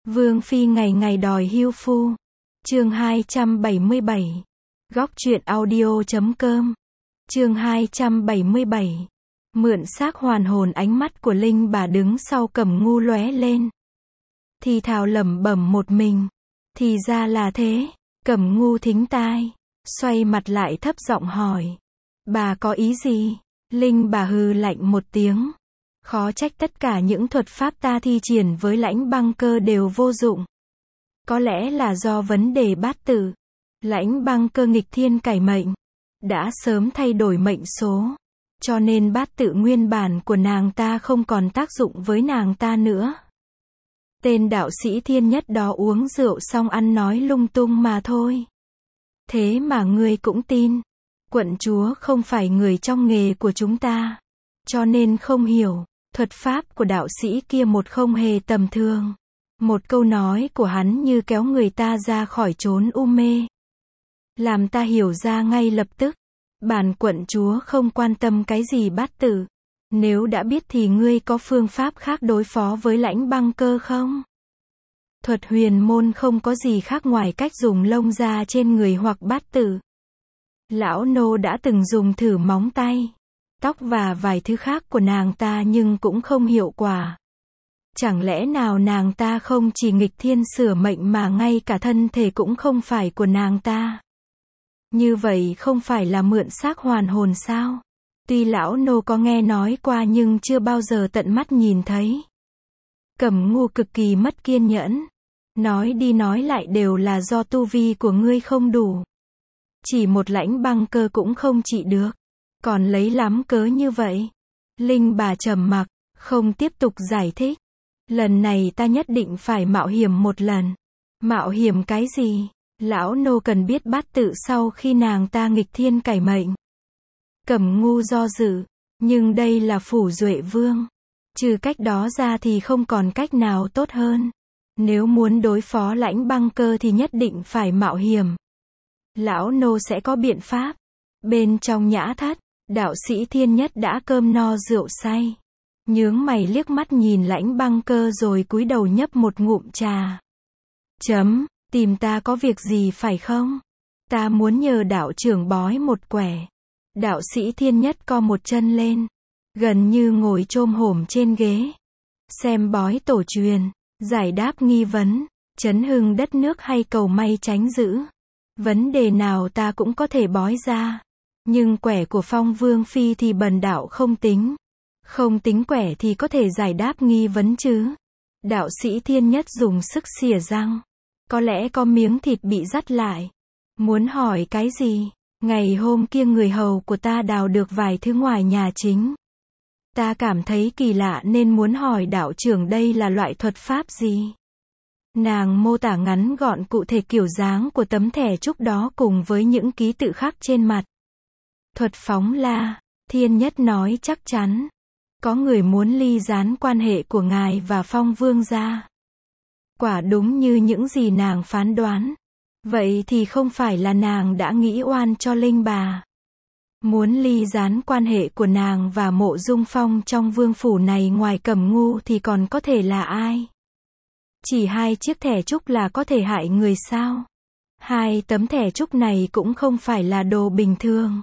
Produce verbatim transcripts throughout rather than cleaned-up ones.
Vương phi ngày ngày đòi hưu phu. Chương hai trăm bảy mươi bảy. Góc truyện audio chấm com. Chương hai trăm bảy mươi bảy. Mượn xác hoàn hồn. Ánh mắt của Linh bà đứng sau Cẩm Ngu lóe lên. Thì thào lẩm bẩm một mình. Thì ra là thế. Cẩm Ngu thính tai, xoay mặt lại thấp giọng hỏi. Bà có ý gì? Linh bà hừ lạnh một tiếng. Khó trách tất cả những thuật pháp ta thi triển với Lãnh Băng Cơ đều vô dụng. Có lẽ là do vấn đề bát tự. Lãnh Băng Cơ nghịch thiên cải mệnh, đã sớm thay đổi mệnh số. Cho nên bát tự nguyên bản của nàng ta không còn tác dụng với nàng ta nữa. Tên đạo sĩ thiên nhất đó uống rượu xong ăn nói lung tung mà thôi. Thế mà ngươi cũng tin. Quận chúa không phải người trong nghề của chúng ta, cho nên không hiểu. Thuật pháp của đạo sĩ kia một không hề tầm thường. Một câu nói của hắn như kéo người ta ra khỏi chốn u mê, làm ta hiểu ra ngay lập tức. Bản quận chúa không quan tâm cái gì bát tự. Nếu đã biết thì ngươi có phương pháp khác đối phó với Lãnh Băng Cơ không? Thuật huyền môn không có gì khác ngoài cách dùng lông da trên người hoặc bát tự. Lão nô đã từng dùng thử móng tay, tóc và vài thứ khác của nàng ta nhưng cũng không hiệu quả. Chẳng lẽ nào nàng ta không chỉ nghịch thiên sửa mệnh mà ngay cả thân thể cũng không phải của nàng ta? Như vậy không phải là mượn xác hoàn hồn sao? Tuy lão nô có nghe nói qua nhưng chưa bao giờ tận mắt nhìn thấy. Cẩm Ngu cực kỳ mất kiên nhẫn. Nói đi nói lại đều là do tu vi của ngươi không đủ. Chỉ một Lãnh Băng Cơ cũng không trị được. Còn lấy lắm cớ như vậy. Linh bà trầm mặc, không tiếp tục giải thích. Lần này ta nhất định phải mạo hiểm một lần. Mạo hiểm cái gì? Lão nô cần biết bát tự sau khi nàng ta nghịch thiên cải mệnh. Cẩm Ngu do dự. Nhưng đây là Phủ Duệ Vương. Trừ cách đó ra thì không còn cách nào tốt hơn. Nếu muốn đối phó Lãnh Băng Cơ thì nhất định phải mạo hiểm. Lão nô sẽ có biện pháp. Bên trong nhã thất, đạo sĩ thiên nhất đã cơm no rượu say. Nhướng mày liếc mắt nhìn Lãnh Băng Cơ rồi cúi đầu nhấp một ngụm trà. Chấm, tìm ta có việc gì phải không? Ta muốn nhờ đạo trưởng bói một quẻ. Đạo sĩ thiên nhất co một chân lên, gần như ngồi chôm hổm trên ghế. Xem bói tổ truyền, giải đáp nghi vấn, chấn hưng đất nước hay cầu may tránh dữ. Vấn đề nào ta cũng có thể bói ra. Nhưng quẻ của Phong Vương Phi thì bần đạo không tính. Không tính quẻ thì có thể giải đáp nghi vấn chứ? Đạo sĩ thiên nhất dùng sức xìa răng. Có lẽ có miếng thịt bị dắt lại. Muốn hỏi cái gì? Ngày hôm kia người hầu của ta đào được vài thứ ngoài nhà chính. Ta cảm thấy kỳ lạ nên muốn hỏi đạo trưởng đây là loại thuật pháp gì? Nàng mô tả ngắn gọn cụ thể kiểu dáng của tấm thẻ trúc đó cùng với những ký tự khác trên mặt. Thuật phóng la. Thiên nhất nói chắc chắn. Có người muốn ly gián quan hệ của ngài và Phong Vương gia. Quả đúng như những gì nàng phán đoán. Vậy thì không phải là nàng đã nghĩ oan cho Linh bà. Muốn ly gián quan hệ của nàng và Mộ Dung Phong trong vương phủ này ngoài Cẩm Ngu thì còn có thể là ai? Chỉ hai chiếc thẻ trúc là có thể hại người sao? Hai tấm thẻ trúc này cũng không phải là đồ bình thường.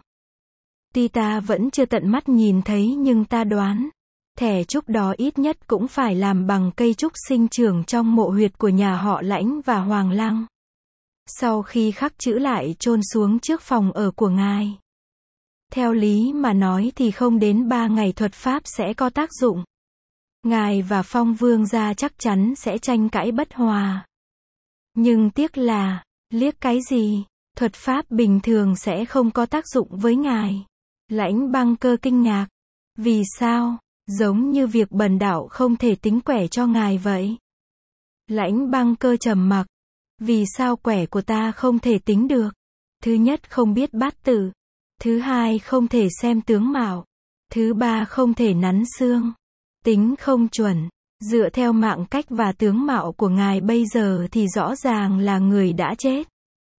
Tuy ta vẫn chưa tận mắt nhìn thấy nhưng ta đoán, thẻ trúc đó ít nhất cũng phải làm bằng cây trúc sinh trưởng trong mộ huyệt của nhà họ Lãnh và Hoàng Lăng. Sau khi khắc chữ lại chôn xuống trước phòng ở của ngài. Theo lý mà nói thì không đến ba ngày thuật pháp sẽ có tác dụng. Ngài và Phong Vương gia chắc chắn sẽ tranh cãi bất hòa. Nhưng tiếc là, liếc cái gì, thuật pháp bình thường sẽ không có tác dụng với ngài. Lãnh Băng Cơ kinh ngạc. Vì sao? Giống như việc bần đạo không thể tính quẻ cho ngài vậy. Lãnh Băng Cơ trầm mặc. Vì sao quẻ của ta không thể tính được? Thứ nhất không biết bát tự. Thứ hai không thể xem tướng mạo. Thứ ba không thể nắn xương. Tính không chuẩn. Dựa theo mạng cách và tướng mạo của ngài bây giờ thì rõ ràng là người đã chết.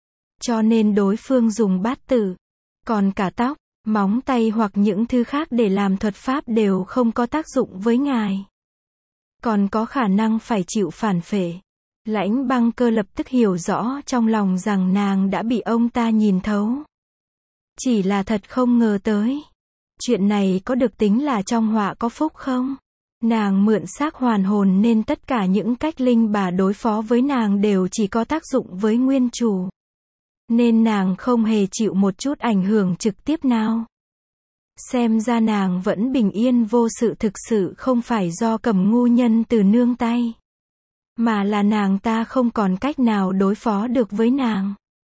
Cho nên đối phương dùng bát tự. Còn cả tóc, móng tay hoặc những thứ khác để làm thuật pháp đều không có tác dụng với ngài. Còn có khả năng phải chịu phản phệ. Lãnh Băng Cơ lập tức hiểu rõ trong lòng rằng nàng đã bị ông ta nhìn thấu. Chỉ là thật không ngờ tới. Chuyện này có được tính là trong họa có phúc không? Nàng mượn xác hoàn hồn nên tất cả những cách linh bà đối phó với nàng đều chỉ có tác dụng với nguyên chủ. Nên nàng không hề chịu một chút ảnh hưởng trực tiếp nào. Xem ra nàng vẫn bình yên vô sự thực sự không phải do Cẩm ngu nhân từ nương tay. Mà là nàng ta không còn cách nào đối phó được với nàng.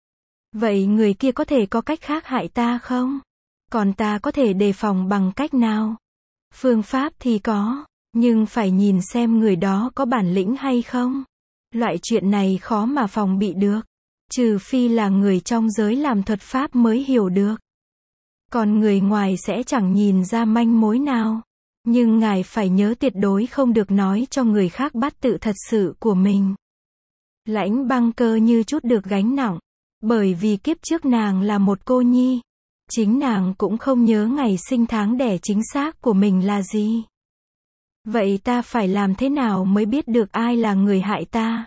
Vậy người kia có thể có cách khác hại ta không? Còn ta có thể đề phòng bằng cách nào? Phương pháp thì có, nhưng phải nhìn xem người đó có bản lĩnh hay không. Loại chuyện này khó mà phòng bị được. Trừ phi là người trong giới làm thuật pháp mới hiểu được. Còn người ngoài sẽ chẳng nhìn ra manh mối nào. Nhưng ngài phải nhớ tuyệt đối không được nói cho người khác bát tự thật sự của mình. Lãnh Băng Cơ như chút được gánh nặng. Bởi vì kiếp trước nàng là một cô nhi. Chính nàng cũng không nhớ ngày sinh tháng đẻ chính xác của mình là gì. Vậy ta phải làm thế nào mới biết được ai là người hại ta?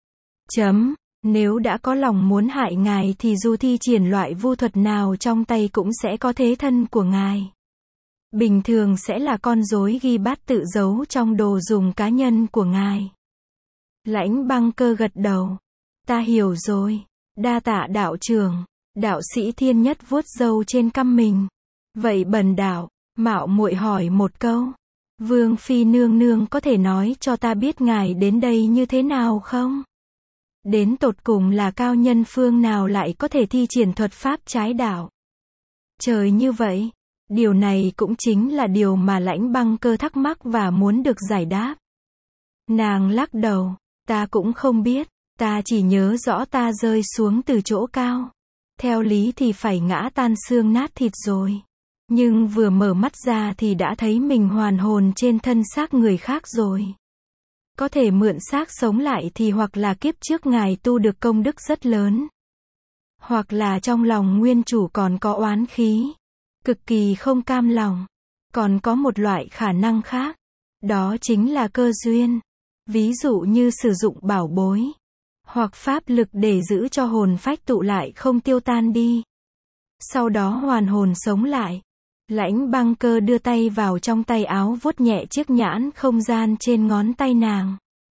Chấm. Nếu đã có lòng muốn hại ngài thì dù thi triển loại vu thuật nào trong tay cũng sẽ có thế thân của ngài. Bình thường sẽ là con rối ghi bát tự giấu trong đồ dùng cá nhân của ngài. Lãnh Băng Cơ gật đầu. Ta hiểu rồi. Đa tạ đạo trưởng. Đạo sĩ Thiên Nhất vuốt râu trên cằm mình. Vậy bần đạo, mạo muội hỏi một câu. Vương phi nương nương có thể nói cho ta biết ngài đến đây như thế nào không? Đến tột cùng là cao nhân phương nào lại có thể thi triển thuật pháp trái đạo? Trời như vậy, điều này cũng chính là điều mà Lãnh Băng Cơ thắc mắc và muốn được giải đáp. Nàng lắc đầu, ta cũng không biết, ta chỉ nhớ rõ ta rơi xuống từ chỗ cao. Theo lý thì phải ngã tan xương nát thịt rồi. Nhưng vừa mở mắt ra thì đã thấy mình hoàn hồn trên thân xác người khác rồi. Có thể mượn xác sống lại thì hoặc là kiếp trước ngài tu được công đức rất lớn. Hoặc là trong lòng nguyên chủ còn có oán khí. Cực kỳ không cam lòng. Còn có một loại khả năng khác. Đó chính là cơ duyên. Ví dụ như sử dụng bảo bối. Hoặc pháp lực để giữ cho hồn phách tụ lại không tiêu tan đi. Sau đó hoàn hồn sống lại. Lãnh Băng Cơ đưa tay vào trong tay áo vuốt nhẹ chiếc nhãn không gian trên ngón tay nàng.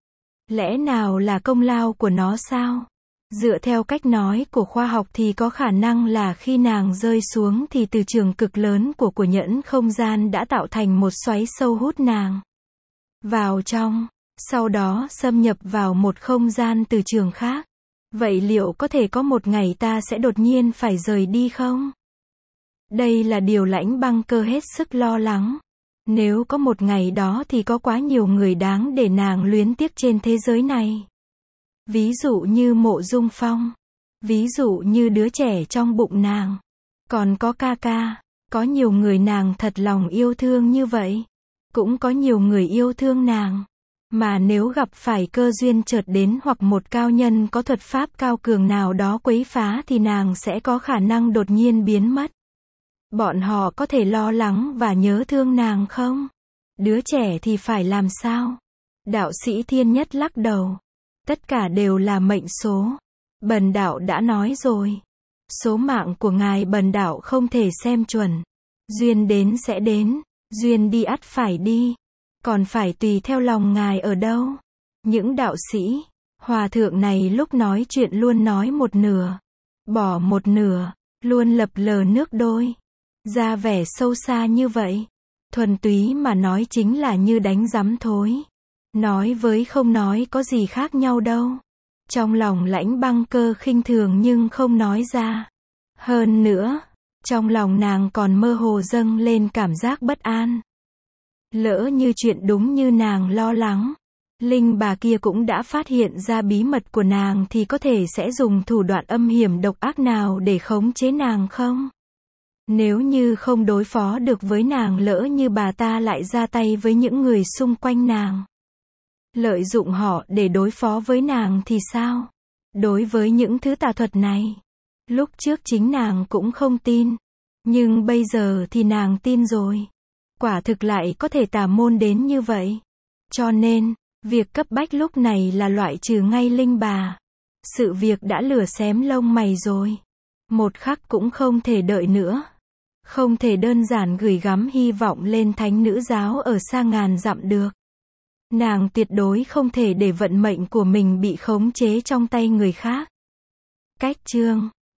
Lẽ nào là công lao của nó sao? Dựa theo cách nói của khoa học thì có khả năng là khi nàng rơi xuống thì từ trường cực lớn của của nhẫn không gian đã tạo thành một xoáy sâu hút nàng vào trong, sau đó xâm nhập vào một không gian từ trường khác. Vậy liệu có thể có một ngày ta sẽ đột nhiên phải rời đi không? Đây là điều Lãnh Băng Cơ hết sức lo lắng. Nếu có một ngày đó thì có quá nhiều người đáng để nàng luyến tiếc trên thế giới này. Ví dụ như Mộ Dung Phong. Ví dụ như đứa trẻ trong bụng nàng. Còn có ca ca. Có nhiều người nàng thật lòng yêu thương như vậy. Cũng có nhiều người yêu thương nàng. Mà nếu gặp phải cơ duyên chợt đến hoặc một cao nhân có thuật pháp cao cường nào đó quấy phá thì nàng sẽ có khả năng đột nhiên biến mất. Bọn họ có thể lo lắng và nhớ thương nàng không? Đứa trẻ thì phải làm sao? Đạo sĩ Thiên Nhất lắc đầu. Tất cả đều là mệnh số. Bần đạo đã nói rồi. Số mạng của ngài bần đạo không thể xem chuẩn. Duyên đến sẽ đến, duyên đi ắt phải đi. Còn phải tùy theo lòng ngài ở đâu. Những đạo sĩ, hòa thượng này lúc nói chuyện luôn nói một nửa. Bỏ một nửa, luôn lập lờ nước đôi. Ra vẻ sâu xa như vậy. Thuần túy mà nói chính là như đánh rắm thối. Nói với không nói có gì khác nhau đâu. Trong lòng Lãnh Băng Cơ khinh thường nhưng không nói ra. Hơn nữa, trong lòng nàng còn mơ hồ dâng lên cảm giác bất an. Lỡ như chuyện đúng như nàng lo lắng, linh bà kia cũng đã phát hiện ra bí mật của nàng thì có thể sẽ dùng thủ đoạn âm hiểm độc ác nào để khống chế nàng không? Nếu như không đối phó được với nàng, lỡ như bà ta lại ra tay với những người xung quanh nàng, lợi dụng họ để đối phó với nàng thì sao? Đối với những thứ tà thuật này, lúc trước chính nàng cũng không tin, nhưng bây giờ thì nàng tin rồi. Quả thực lại có thể tà môn đến như vậy. Cho nên, Việc cấp bách lúc này là loại trừ ngay Linh bà. Sự việc đã lửa xém lông mày rồi. Một khắc cũng không thể đợi nữa. Không thể đơn giản gửi gắm hy vọng lên thánh nữ giáo ở xa ngàn dặm được. Nàng tuyệt đối không thể để vận mệnh của mình bị khống chế trong tay người khác. Cách chương